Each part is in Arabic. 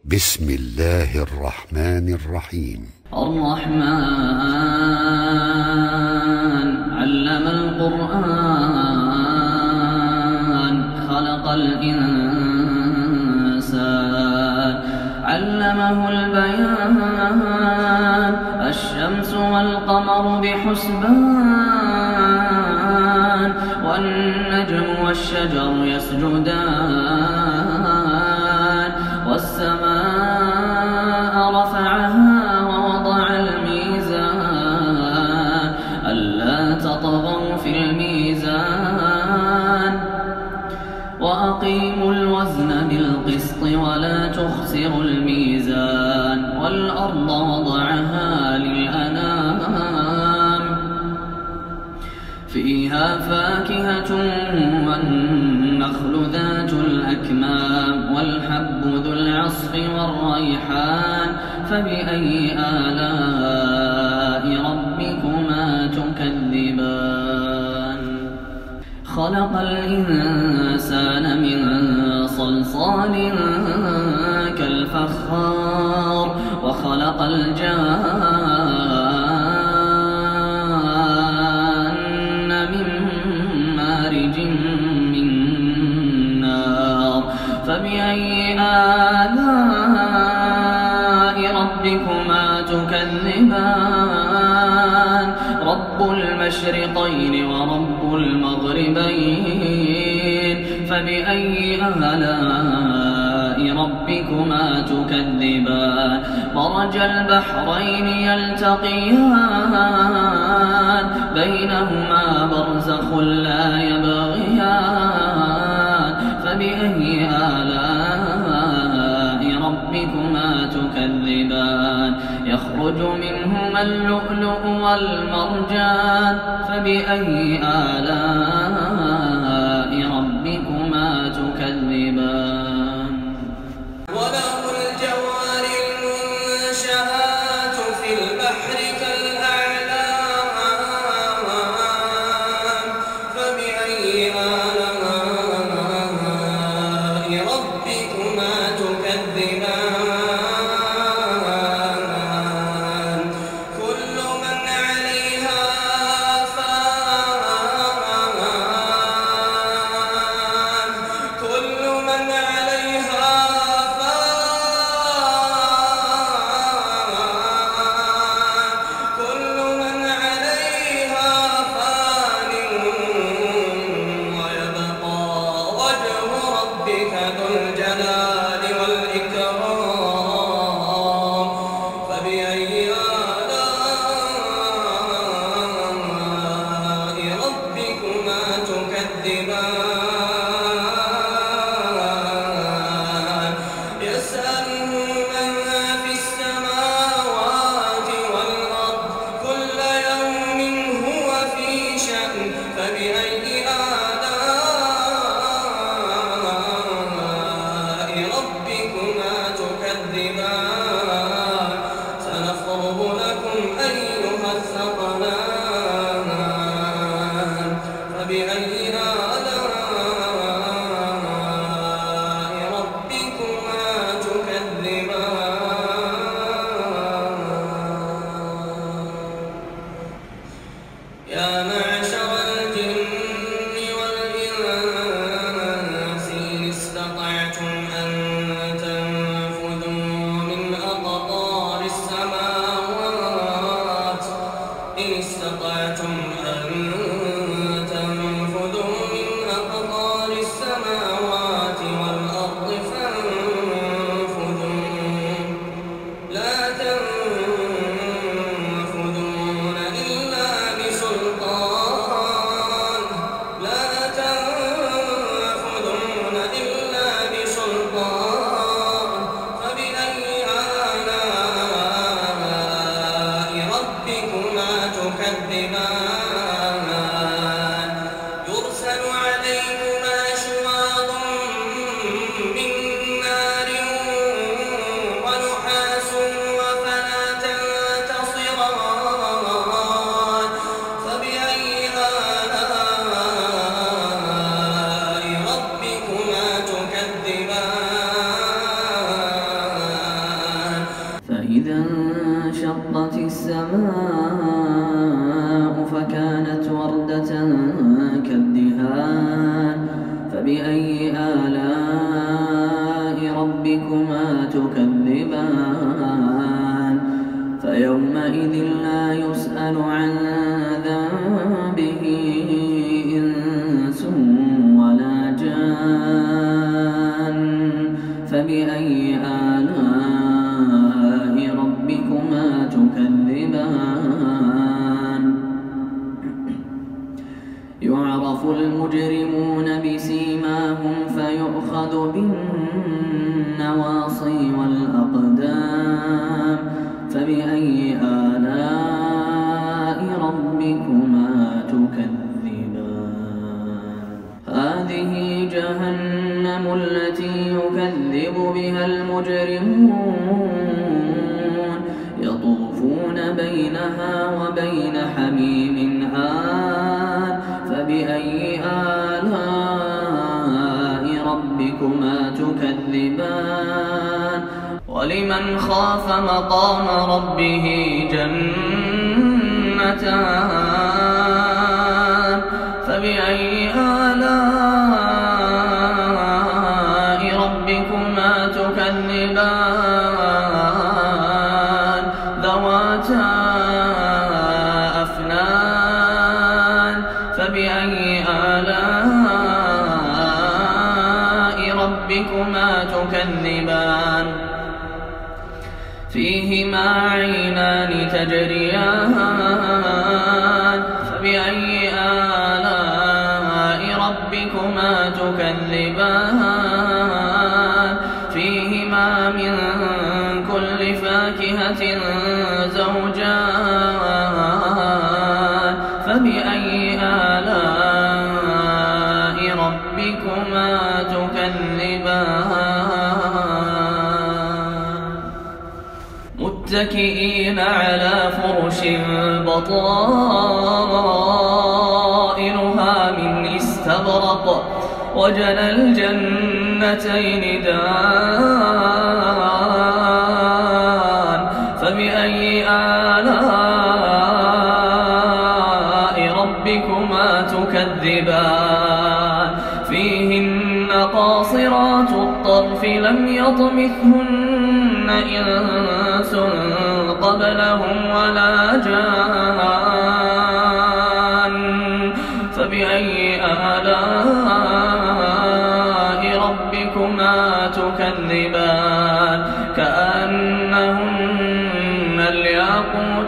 بسم الله الرحمن الرحيم. الرحمن علم القرآن خلق الإنسان علمه البيان الشمس والقمر بحسبان والنجم والشجر يسجدان والسماء رفعها ووضع الميزان ألا تطغوا في الميزان وأقيموا الوزن بالقسط ولا تخسروا الميزان والأرض وضعها للأنام فيها فاكهة والنخل ذات الأكمام والحب ذو العصف والريحان فبأي آلاء ربكما تكذبان خلق الإنسان من صلصال كالفخار وخلق الجان من مارج من نار فبأي آلاء ربكما تكذبان رب المشرقين ورب المغربين فبأي آلاء ربكما تكذبان مرج البحرين يلتقيان بينهما برزخ لا يبغيان فبأي آلاء ربكما تكذبان يخرج منهما اللؤلؤ والمرجان فبأي آلاء ربكما تكذبان وله الجوار المنشآت في البحر كالأعلام فبأي آلاء ربكما تكذبان كل من عليها فان كل من عليها السماء فكانت وردة كالدهان فبأي آلاء ربكما تكذبان فيومئذ لا يسأل عن ذنبه إنس ولا جان فبأي آلاء ربكما تكذبان يعرف المجرمون بسيماهم فيؤخذ بالنواصي والأقدام فبأي آلاء ربكما تكذبان هذه جهنم التي يكذب بها المجرمون يطوفون بينها وبين حميم آن فبأي آلاء ربكما تكذبان ولمن خاف مقام ربه جنتان فبأي آلاء ربكما تكذبان ذواتا أفنان فبأي آلاء ربكما تكذبان فيهما عينان تجريان فبأي آلاء ربكما تكذبان فيهما من كل فاكهة زوجان فبأي آلاء ربكما تكذبان متكئين على فرش بطائنها من استبرق وجنى الجنتين دان فبأي آلاء ربكما تكذبان فيهن قاصرات الطرف لم يطمثهن إنس قبلهم ولا جان فبأي آلاء ربكما تكذبان كأنهن الياقوت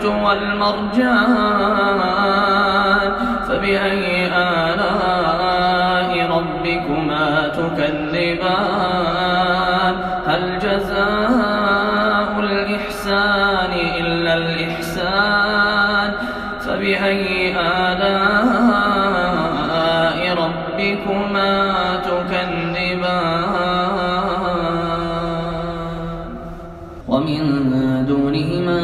والمرجان فبأي آلاء ربكما تكذبان هل جزاء الإحسان إلا الإحسان فبأي آلاء ربكما تكذبان ومن دونهما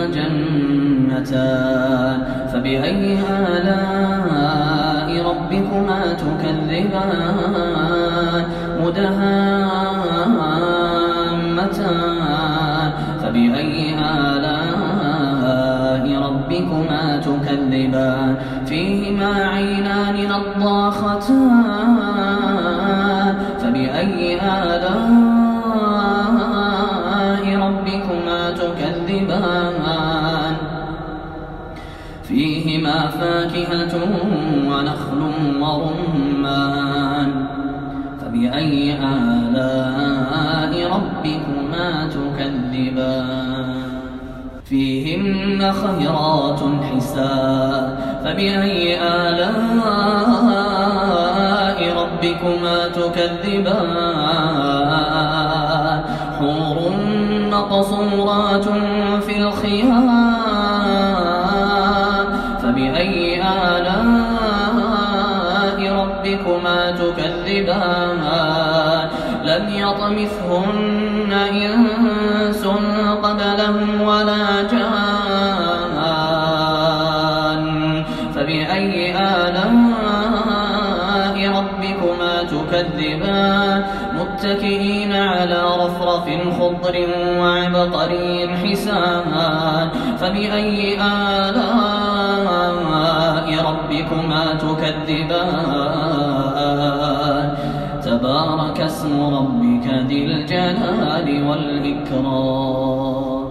جنتان فبأي آلاء ربكما تكذبان مدهامتان فبأي آلاء ربكما تكذبان فيهما عينان نضاختان فبأي آلاء ربكما تكذبان فيهما فاكهة ونخل ورمان فبأي آلاء ربكما تكذبان فيهن خيرات حسان فبأي آلاء ربكما تكذبان حور مقصورات في الخيام فبأي آلاء ربكما تكذبان لم يطمثهن إنس قبلهم ولا جان فبأي آلاء ربكما تكذبان متكئين على رفرف خضر وعبقري حسان فبأي آلاء ربكما تكذبان تبارك اسم ربك ذي الجلال والإكرام